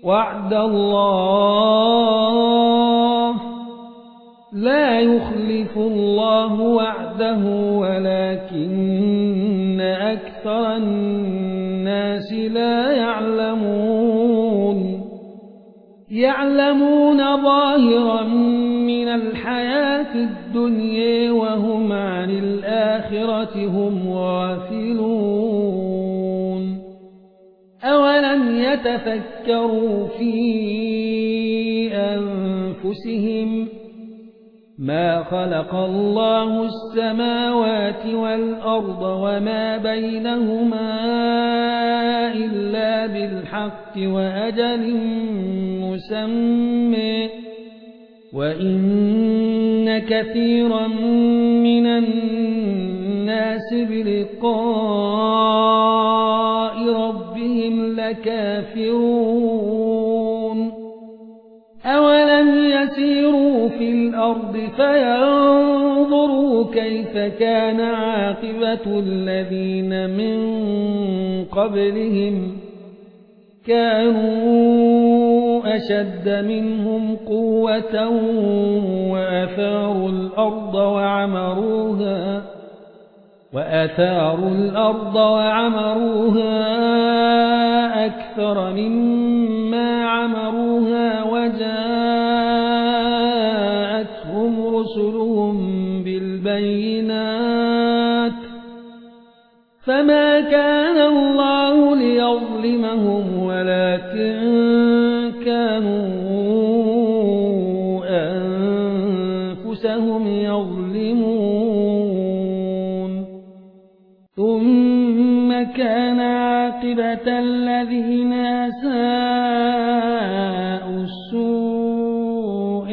وعد الله لا يخلف الله وعده ولكن أكثر الناس لا يعلمون ظاهرا من الحياة الدنيا وهم عن الآخرة هم غافلون أولم يتفكروا في أنفسهم ما خلق الله السماوات والأرض وما بينهما إلا بالحق وأجل مسمى وإن كثيرا من الناس بلقاء ربهم لكافرون أولم يسيروا في الأرض فينظروا كيف كان عاقبة الذين من قبلهم كانوا أشد منهم قوة وأثاروا الأرض وعمروها أكثر مما عمروها وجاءتهم رسلهم بالبينات فما كان الله ليظلمهم ولكن كانوا أنفسهم يظلمون ثم كان عاقبة الذين أساءوا السوء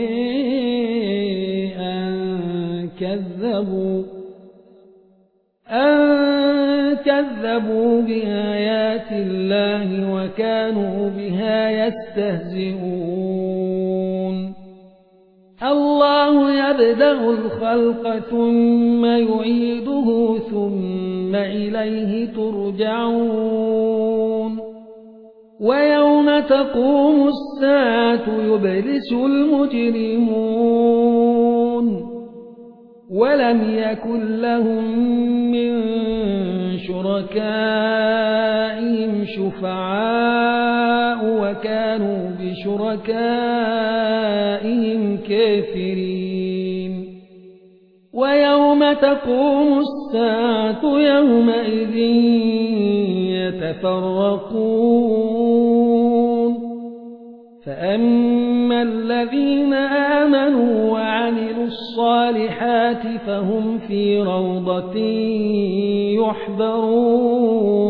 أن كذبوا بآيات الله وكانوا بها يستهزئون الله يبدأ الخلق ثم يعيده ثم إليه ترجعون ويوم تقوم الساعة يبلس المجرمون ولم يكن لهم من شركائهم شفعاء وكانوا بشركائهم كافرين ويوم تقوم الساعة يومئذ يتفرقون فأما الذين آمنوا وعملوا الصالحات فهم في روضة يحبرون